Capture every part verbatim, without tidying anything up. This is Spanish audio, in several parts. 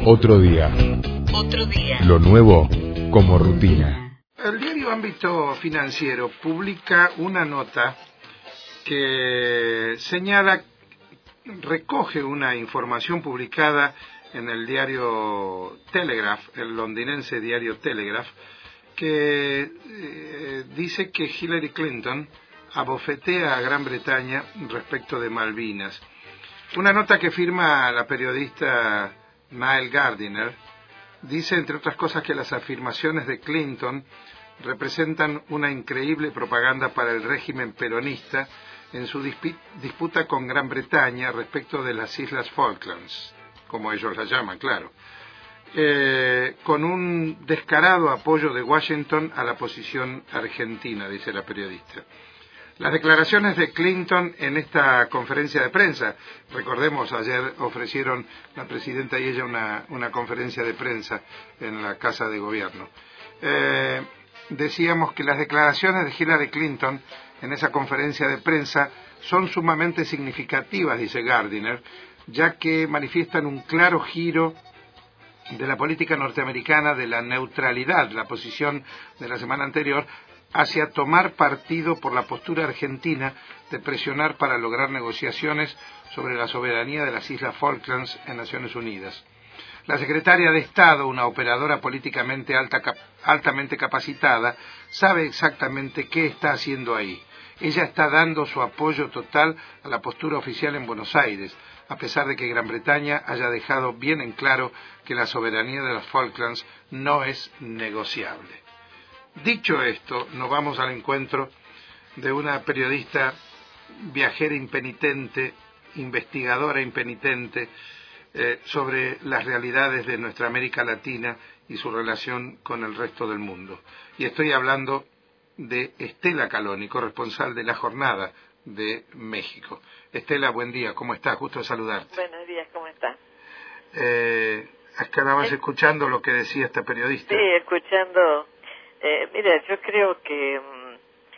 Otro día. Otro día. Lo nuevo como rutina. El diario Ámbito Financiero publica una nota que señala, recoge una información publicada en el diario Telegraph, el londinense diario Telegraph, que eh, dice que Hillary Clinton abofetea a Gran Bretaña respecto de Malvinas. Una nota que firma la periodista Niall Gardiner dice, entre otras cosas, que las afirmaciones de Clinton representan una increíble propaganda para el régimen peronista en su disputa con Gran Bretaña respecto de las Islas Falklands, como ellos las llaman, claro, eh, con un descarado apoyo de Washington a la posición argentina, dice la periodista. Las declaraciones de Clinton en esta conferencia de prensa, recordemos, ayer ofrecieron la presidenta y ella una, una conferencia de prensa en la Casa de Gobierno. Eh, decíamos que las declaraciones de Hillary Clinton en esa conferencia de prensa son sumamente significativas, dice Gardiner, ya que manifiestan un claro giro de la política norteamericana de la neutralidad, la posición de la semana anterior, hacia tomar partido por la postura argentina de presionar para lograr negociaciones sobre la soberanía de las Islas Falklands en Naciones Unidas. La secretaria de Estado, una operadora políticamente alta, altamente capacitada, sabe exactamente qué está haciendo ahí. Ella está dando su apoyo total a la postura oficial en Buenos Aires, a pesar de que Gran Bretaña haya dejado bien en claro que la soberanía de las Falklands no es negociable. Dicho esto, nos vamos al encuentro de una periodista viajera impenitente, investigadora impenitente, eh, sobre las realidades de nuestra América Latina y su relación con el resto del mundo. Y estoy hablando de Estela Caloni, corresponsal de La Jornada de México. Estela, buen día, ¿cómo estás? Gusto saludarte. Buenos días, ¿cómo estás? Eh, ¿Estabas escuchando lo que decía esta periodista? Sí, escuchando. Eh, mira, yo creo que um,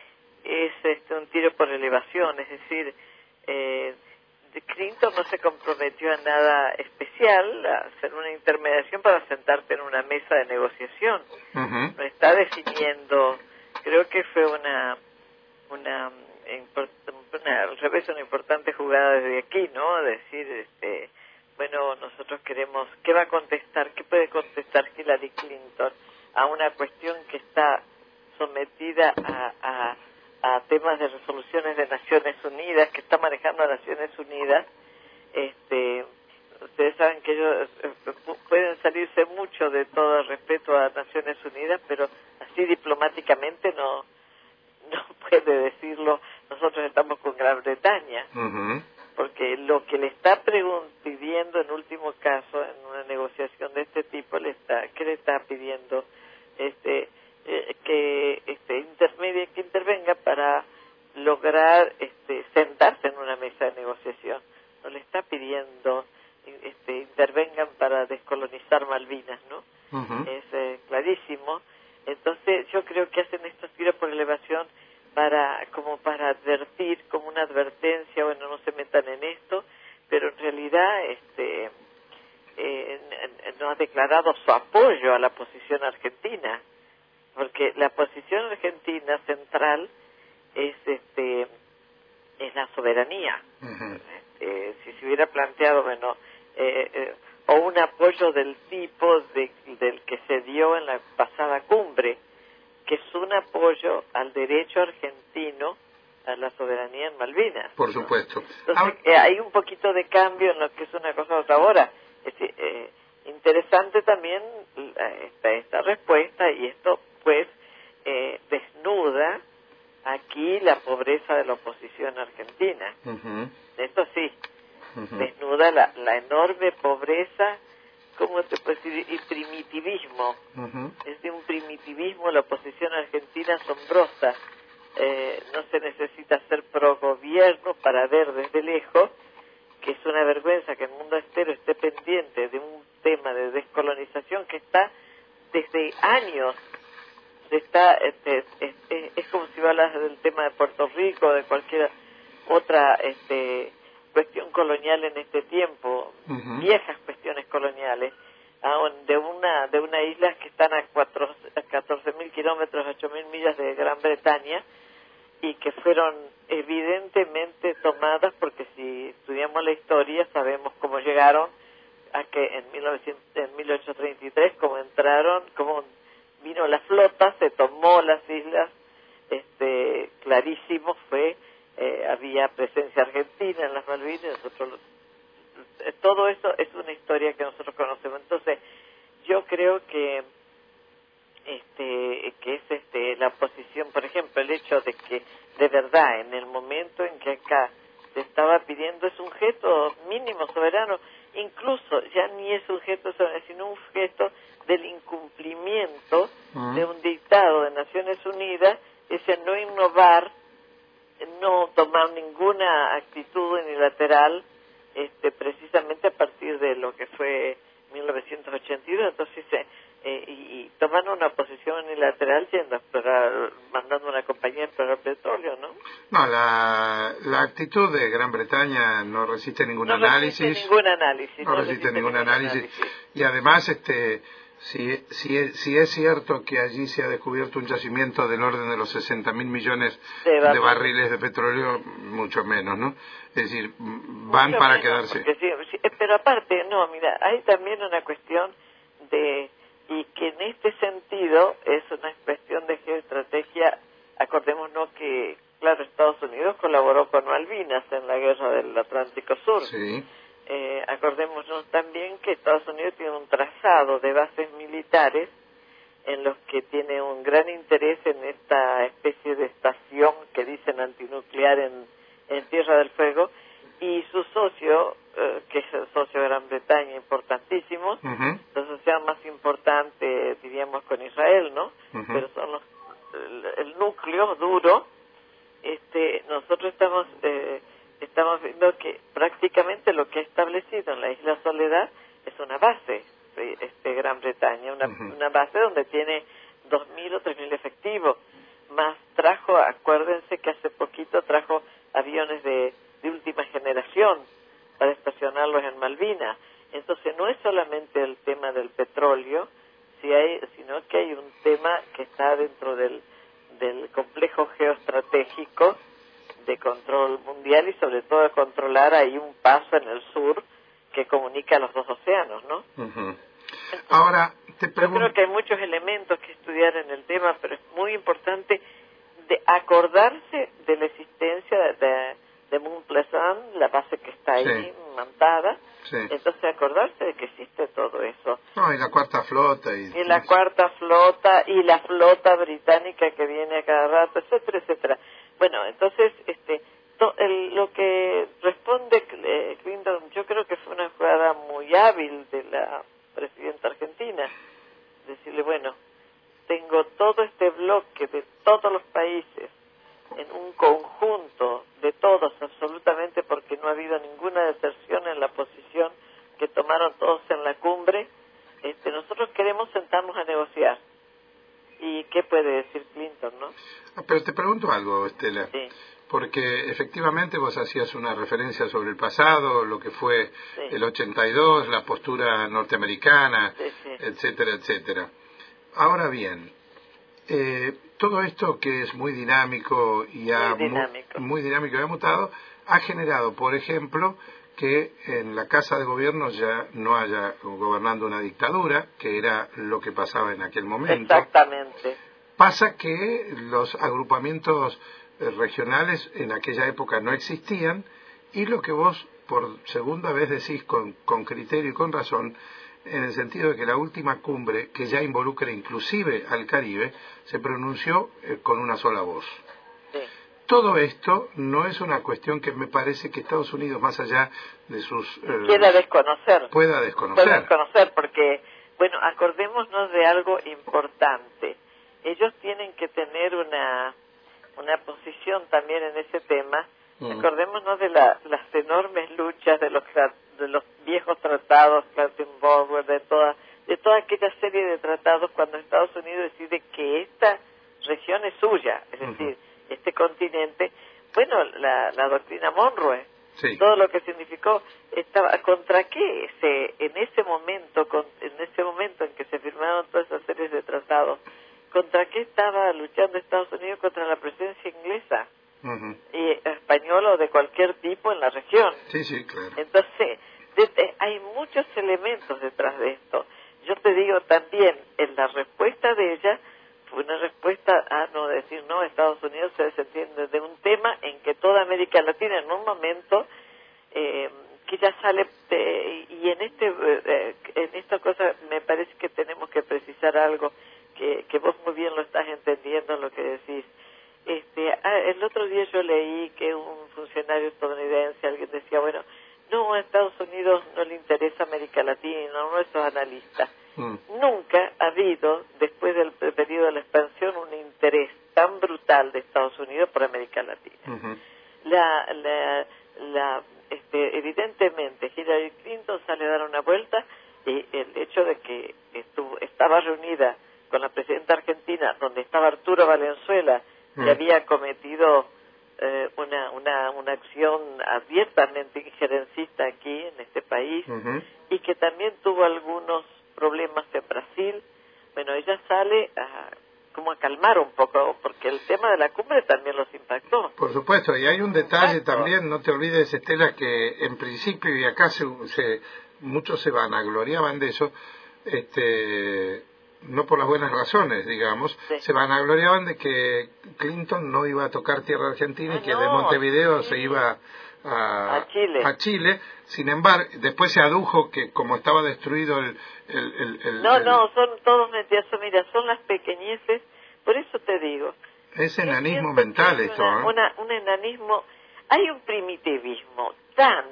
es este, un tiro por elevación, es decir, eh, Clinton no se comprometió a nada especial, a hacer una intermediación para sentarte en una mesa de negociación. Uh-huh. No está definiendo, creo que fue una, una, una, al revés, una importante jugada desde aquí, ¿no? Decir, este, bueno, nosotros queremos, ¿qué va a contestar? ¿Qué puede contestar Hillary Clinton a una cuestión que está sometida a, a, a temas de resoluciones de Naciones Unidas, que está manejando a Naciones Unidas? Este, ustedes saben que ellos pueden salirse mucho de todo respeto a Naciones Unidas, pero así diplomáticamente no, no puede decirlo. Nosotros estamos con Gran Bretaña. Uh-huh. Porque lo que le está pidiendo en último caso en una negociación de este tipo, le está, ¿qué le está pidiendo? Este, eh, que este, intermedie, que intervenga para lograr este, sentarse en una mesa de negociación. No le está pidiendo este, intervengan para descolonizar Malvinas, ¿no? Uh-huh. Es eh, clarísimo. Entonces yo creo que hacen estos tiros por elevación para como para advertir, como una advertencia, bueno, no se metan en esto, pero en realidad este eh, no ha declarado su apoyo a la posición argentina, porque la posición argentina central es este es la soberanía. Uh-huh. Este, si se hubiera planteado, bueno, eh, eh, o un apoyo del tipo de, del que se dio en la pasada cumbre, que es un apoyo al derecho argentino a la soberanía en Malvinas. Por supuesto. Entonces, Ahora... eh, hay un poquito de cambio en lo que es una cosa u otra. Ahora, es, eh, interesante también esta, esta respuesta, y esto, pues, eh, desnuda aquí la pobreza de la oposición argentina. Uh-huh. Esto sí, uh-huh. desnuda la, la enorme pobreza, ¿cómo te puedo decir? Y primitivismo. Uh-huh. Es de un primitivismo la oposición argentina asombrosa. Eh, no se necesita ser pro gobierno para ver desde lejos que es una vergüenza que el mundo entero esté pendiente de un tema de descolonización que está desde años. Está, este, este, es como si hablas del tema de Puerto Rico, de cualquier otra este, cuestión colonial en este tiempo, uh-huh. viejas cuestiones coloniales. a un, de una de una isla que están a, a catorce mil kilómetros, ocho mil millas de Gran Bretaña, y que fueron evidentemente tomadas, porque si estudiamos la historia sabemos cómo llegaron a que en, mil novecientos, en mil ochocientos treinta y tres, como entraron, como vino la flota, se tomó las islas, este clarísimo fue, eh, había presencia argentina en las Malvinas, nosotros, todo eso es una historia que nosotros conocemos. Entonces yo creo que este que es este la posición, por ejemplo, el hecho de que de verdad en el momento en que acá se estaba pidiendo es un gesto mínimo soberano, incluso ya ni es un gesto soberano, sino un gesto del incumplimiento uh-huh. de un dictado de Naciones Unidas, es el no innovar, no tomar ninguna actitud unilateral, este precisamente a partir de lo que fue mil novecientos ochenta y dos. Entonces eh, eh, y, y tomando una posición unilateral yendo a explorar, mandando una compañía a explorar petróleo, ¿no? No, la, la actitud de Gran Bretaña no resiste ningún no análisis. Resiste ningún análisis. No, no resiste, resiste ningún, ningún análisis. análisis. Y además, este, si, si, si es cierto que allí se ha descubierto un yacimiento del orden de los sesenta mil millones de, de barriles de petróleo, mucho menos, ¿no? Es decir, van mucho para menos, quedarse. Sí, sí, pero aparte, no, mira, hay también una cuestión de, y que en este sentido es una cuestión de geoestrategia. Acordémonos que, claro, Estados Unidos colaboró con Malvinas en la guerra del Atlántico Sur. Sí. Eh, acordémonos también que Estados Unidos tiene un trazado de bases militares en los que tiene un gran interés en esta especie de estación que dicen antinuclear en, en Tierra del Fuego, y su socio, eh, que es el socio de Gran Bretaña, importantísimo, uh-huh. la sociedad más importante, diríamos, con Israel, ¿no? Uh-huh. Pero son los, el, el núcleo duro. Este, nosotros estamos eh, estamos viendo que prácticamente lo que ha establecido en la Isla Soledad es una base, este Gran Bretaña, una, uh-huh. una base donde tiene dos mil o tres mil efectivos, más trajo, acuérdense que hace poquito trajo aviones de, de última generación para estacionarlos en Malvinas. Entonces no es solamente el tema del petróleo, si hay, sino que hay un tema que está dentro del, del complejo geoestratégico de control mundial, y sobre todo de controlar ahí un paso en el sur que comunica los dos océanos, ¿no? Uh-huh. Entonces, ahora te pregunto... Yo creo que hay muchos elementos que estudiar en el tema, pero es muy importante de acordarse de la existencia de, de, de Mont Pleasant, la base que está ahí sí. montada. Sí. Entonces acordarse de que existe todo eso. No, y la cuarta flota. Y, y la cuarta flota, y la flota británica que viene a cada rato, etcétera, etcétera. Bueno, entonces, este, to, el, lo que responde eh, Clinton, yo creo que fue una jugada muy hábil de la presidenta argentina. Decirle, bueno, tengo todo este bloque de todos los países en un conjunto de todos, absolutamente, porque no ha habido ninguna deserción en la posición que tomaron todos en la cumbre. Este, nosotros queremos sentarnos a negociar. ¿Y qué puede decir Clinton, no? Ah, pero te pregunto algo, Estela. Sí. Porque efectivamente vos hacías una referencia sobre el pasado, lo que fue sí. el ochenta y dos, la postura norteamericana, sí, sí. etcétera, etcétera. Ahora bien, eh, todo esto que es muy dinámico y ha muy dinámico. Muy, muy dinámico y ha mutado, ha generado, por ejemplo, que en la Casa de Gobierno ya no haya gobernando una dictadura, que era lo que pasaba en aquel momento. Exactamente. Pasa que los agrupamientos regionales en aquella época no existían, y lo que vos por segunda vez decís con, con criterio y con razón, en el sentido de que la última cumbre, que ya involucra inclusive al Caribe, se pronunció eh, con una sola voz. Sí. Todo esto no es una cuestión que me parece que Estados Unidos, más allá de sus... Eh, quiera desconocer. Pueda desconocer. Pueda desconocer, porque, bueno, acordémonos de algo importante. Ellos tienen que tener una... una posición también en ese tema. Mm. Acordémonos de la, las enormes luchas de los de los viejos tratados, Clattenburg, de toda de toda aquella serie de tratados cuando Estados Unidos decide que esta región es suya, es decir, uh-huh. este continente. Bueno, la, la doctrina Monroe, Sí. Todo lo que significó, estaba contra qué se, en ese momento, con, en ese momento en que se firmaron todas esas series de tratados, contra qué estaba luchando Estados Unidos, contra la presencia inglesa Uh-huh. y española o de cualquier tipo en la región. Sí, sí, claro. Entonces, de, de, hay muchos elementos detrás de esto. Yo te digo también, en la respuesta de ella, fue una respuesta a no decir, no, Estados Unidos se desentiende de un tema en que toda América Latina en un momento eh, que ya sale, de, y en este eh, en esta cosa me parece que tenemos que precisar algo, que, que vos muy bien lo estás entendiendo lo que decís. Este, ah, el otro día yo leí que un funcionario estadounidense, alguien decía, bueno, no, a Estados Unidos no le interesa América Latina, no, esos analistas. Mm. Nunca ha habido, después del periodo de la expansión, un interés tan brutal de Estados Unidos por América Latina. Uh-huh. La, la, la, este, evidentemente, Hillary Clinton sale a dar una vuelta y el hecho de que estuvo, estaba reunida con la presidenta argentina, donde estaba Arturo Valenzuela, uh-huh. que había cometido eh, una, una, una acción abiertamente injerencista aquí en este país, uh-huh. y que también tuvo algunos problemas en Brasil. Bueno, ella sale a, como a calmar un poco, porque el tema de la cumbre también los impactó. Por supuesto, y hay un detalle Exacto. también, no te olvides, Estela, que en principio, y acá se, se, muchos se vanagloriaban de eso, este, no por las buenas razones, digamos, sí. se vanagloriaban de que Clinton no iba a tocar tierra argentina ah, y que no, de Montevideo sí. se iba a, a, Chile. a Chile. Sin embargo, después se adujo que como estaba destruido el... el, el, el no, el, no, son todos mentiras, mira, son las pequeñeces, por eso te digo. Es enanismo mental esto, una, ¿eh? Una, un enanismo, hay un primitivismo tan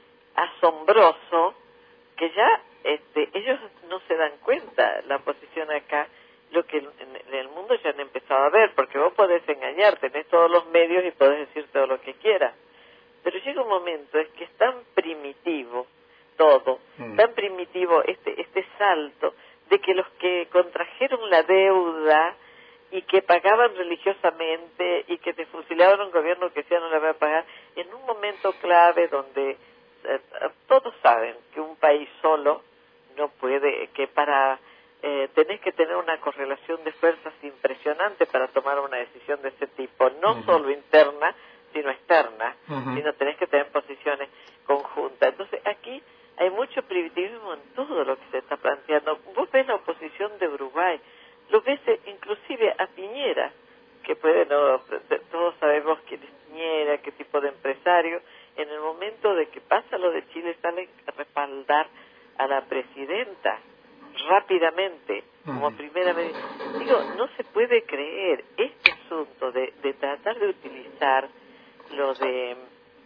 asombroso que ya este, ellos no se dan cuenta, la posición acá, lo que en, en el mundo ya han empezado a ver, porque vos podés engañar, tenés todos los medios y podés decir todo lo que quieras. Pero llega un momento es que es tan primitivo todo, mm. tan primitivo este este salto de que los que contrajeron la deuda y que pagaban religiosamente y que te fusilaban un gobierno que ya no la va a pagar, en un momento clave donde eh, todos saben que un país solo no puede, que para eh, tenés que tener una correlación de fuerzas impresionante para tomar una decisión de ese tipo, no mm. solo interna, sino externa, uh-huh. sino tenés que tener posiciones conjuntas. Entonces aquí hay mucho primitivismo en todo lo que se está planteando. Vos ves la oposición de Uruguay, lo ves inclusive a Piñera, que puede, no, todos sabemos quién es Piñera, qué tipo de empresario, en el momento de que pasa lo de Chile salen a respaldar a la presidenta rápidamente, uh-huh. como primera medida. Digo, no se puede creer este asunto de, de tratar de utilizar lo de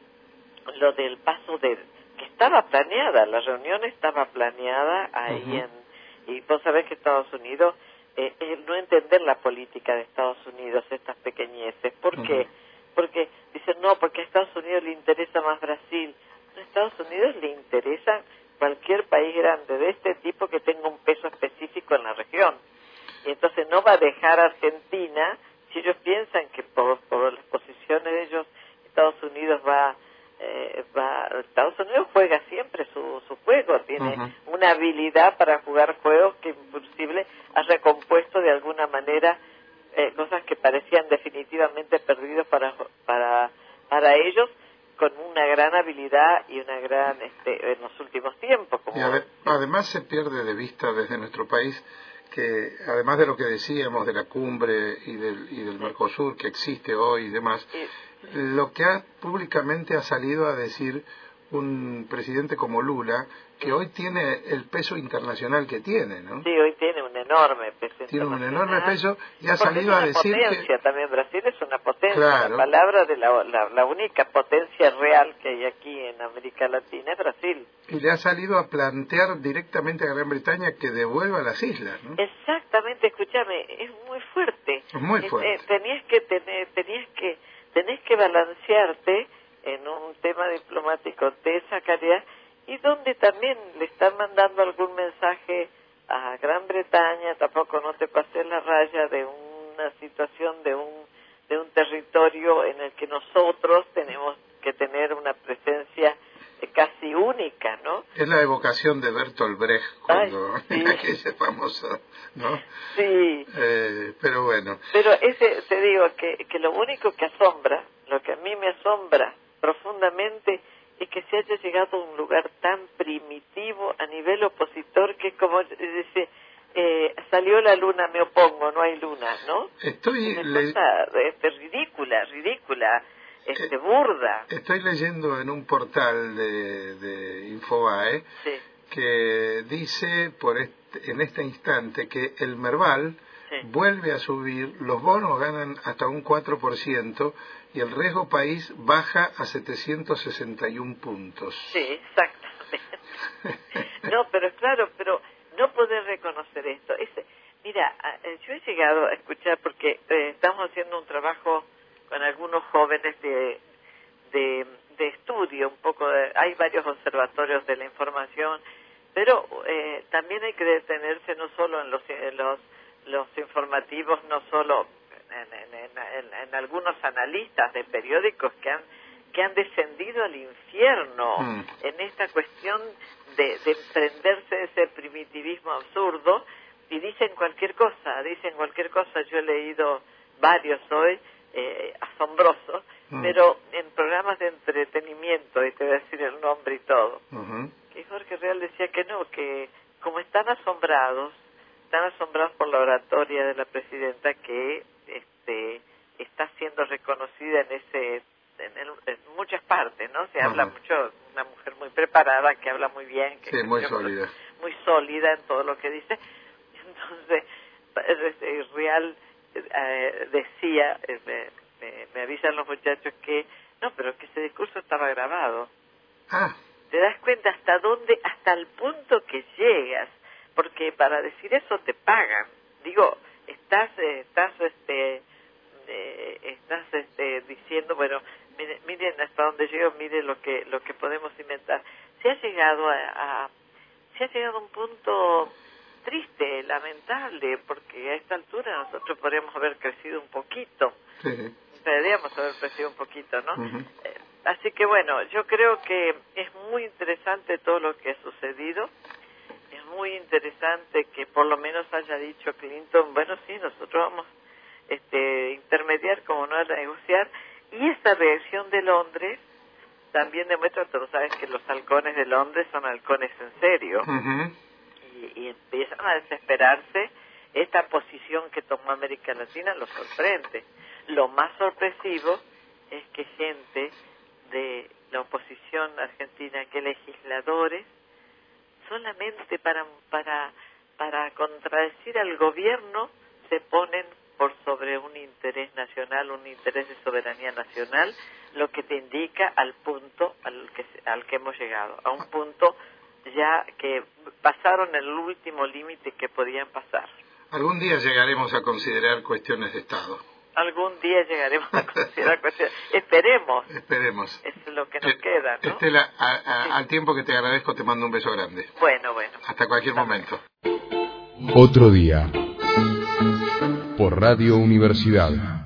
lo del paso de que estaba planeada, la reunión estaba planeada ahí uh-huh. en, y vos sabés que Estados Unidos eh, eh, no entender la política de Estados Unidos, estas pequeñeces, ¿por uh-huh. qué? Porque dicen no, porque a Estados Unidos le interesa más Brasil. A Estados Unidos le interesa cualquier país grande de este tipo que tenga un peso específico en la región, y entonces no va a dejar a Argentina si ellos piensan que por, por las posiciones de ellos Estados Unidos va, eh, va, Estados Unidos juega siempre su, su juego, tiene uh-huh. una habilidad para jugar juegos que imposible ha recompuesto de alguna manera eh, cosas que parecían definitivamente perdidos para para para ellos, con una gran habilidad y una gran este, en los últimos tiempos. Como... Y ade- además se pierde de vista desde nuestro país que además de lo que decíamos de la cumbre y del, y del Mercosur que existe hoy y demás, sí. lo que ha públicamente ha salido a decir un presidente como Lula, que hoy tiene el peso internacional que tiene, ¿no? Sí, hoy tiene un enorme peso Tiene un enorme peso y ha Porque salido a decir que... es una potencia, también Brasil es una potencia, claro. la palabra de la, la, la única potencia real que hay aquí en América Latina es Brasil. Y le ha salido a plantear directamente a Gran Bretaña que devuelva las islas, ¿no? Exactamente, escúchame, es muy fuerte. Es muy fuerte. Eh, tenías que tener, tenías que, tenés que balancearte en un tema diplomático de esa calidad y donde también le están mandando algún mensaje a Gran Bretaña, tampoco no te pases la raya de una situación de un de un territorio en el que nosotros tenemos que tener una presencia Es la evocación de Bertolt Brecht cuando Ay, sí. ese famoso, ¿no? Sí. Eh, pero bueno. Pero ese, te digo, que, que lo único que asombra, lo que a mí me asombra profundamente, es que se haya llegado a un lugar tan primitivo a nivel opositor que como dice, eh, salió la luna, me opongo, no hay luna, ¿no? Estoy Una le... cosa este, ridícula, ridícula, este, eh, burda. Estoy leyendo en un portal de, de Infobae sí. que dice por este, en este instante que el Merval sí. vuelve a subir, los bonos ganan hasta un cuatro por ciento y el riesgo país baja a setecientos sesenta y un puntos. Sí, exactamente. No, pero claro, pero no poder reconocer esto. Es, mira, yo he llegado a escuchar, porque eh, estamos haciendo un trabajo con algunos jóvenes de, de, de estudio, un poco de, hay varios observatorios de la información, pero eh, también hay que detenerse no solo en los, en los, los informativos, no solo en, en, en, en, en algunos analistas de periódicos que han que han descendido al infierno mm. en esta cuestión de, de emprenderse de ese primitivismo absurdo y dicen cualquier cosa, dicen cualquier cosa. Yo he leído varios hoy, eh, asombrosos, mm. pero en programas de entretenimiento, y te voy a decir el nombre y todo, uh-huh. que Jorge Real decía que no, que como están asombrados, están asombrados por la oratoria de la presidenta que este está siendo reconocida en ese En, el, en muchas partes, ¿no? Se uh-huh. habla mucho, una mujer muy preparada, que habla muy bien, que, sí, muy que, sólida. Muy sólida en todo lo que dice. Entonces, Real eh, decía, eh, me, me, me avisan los muchachos que, no, pero que ese discurso estaba grabado. Ah. ¿Te das cuenta hasta dónde, hasta el punto que llegas? Porque para decir eso te pagan. Digo, estás, eh, estás, este, eh, estás, este, diciendo, bueno, miren, miren hasta dónde llego, miren lo que, lo que podemos inventar. Se ha llegado a, a, se ha llegado a un punto triste, lamentable, porque a esta altura nosotros podríamos haber crecido un poquito. Sí. Deberíamos haber crecido un poquito, ¿no? Uh-huh. Eh, así que bueno, yo creo que es muy interesante todo lo que ha sucedido. Es muy interesante que por lo menos haya dicho Clinton, bueno, sí, nosotros vamos este intermediar, como no a negociar. Y esta reacción de Londres también demuestra, tú sabes que los halcones de Londres son halcones en serio. Uh-huh. y, y empiezan a desesperarse. Esta posición que tomó América Latina los sorprende. Lo más sorpresivo es que gente de la oposición argentina, que legisladores, solamente para para para contradecir al gobierno se ponen por sobre un interés nacional, un interés de soberanía nacional, lo que te indica al punto al que al que hemos llegado, a un punto ya que pasaron el último límite que podían pasar. Algún día llegaremos a considerar cuestiones de Estado. Algún día llegaremos a considerar cuestiones. Esperemos. Esperemos. Es lo que nos eh, queda, ¿no? Estela, a, a, sí. al tiempo que te agradezco, te mando un beso grande. Bueno, bueno. Hasta cualquier Hasta momento. Otro día. Por Radio Universidad.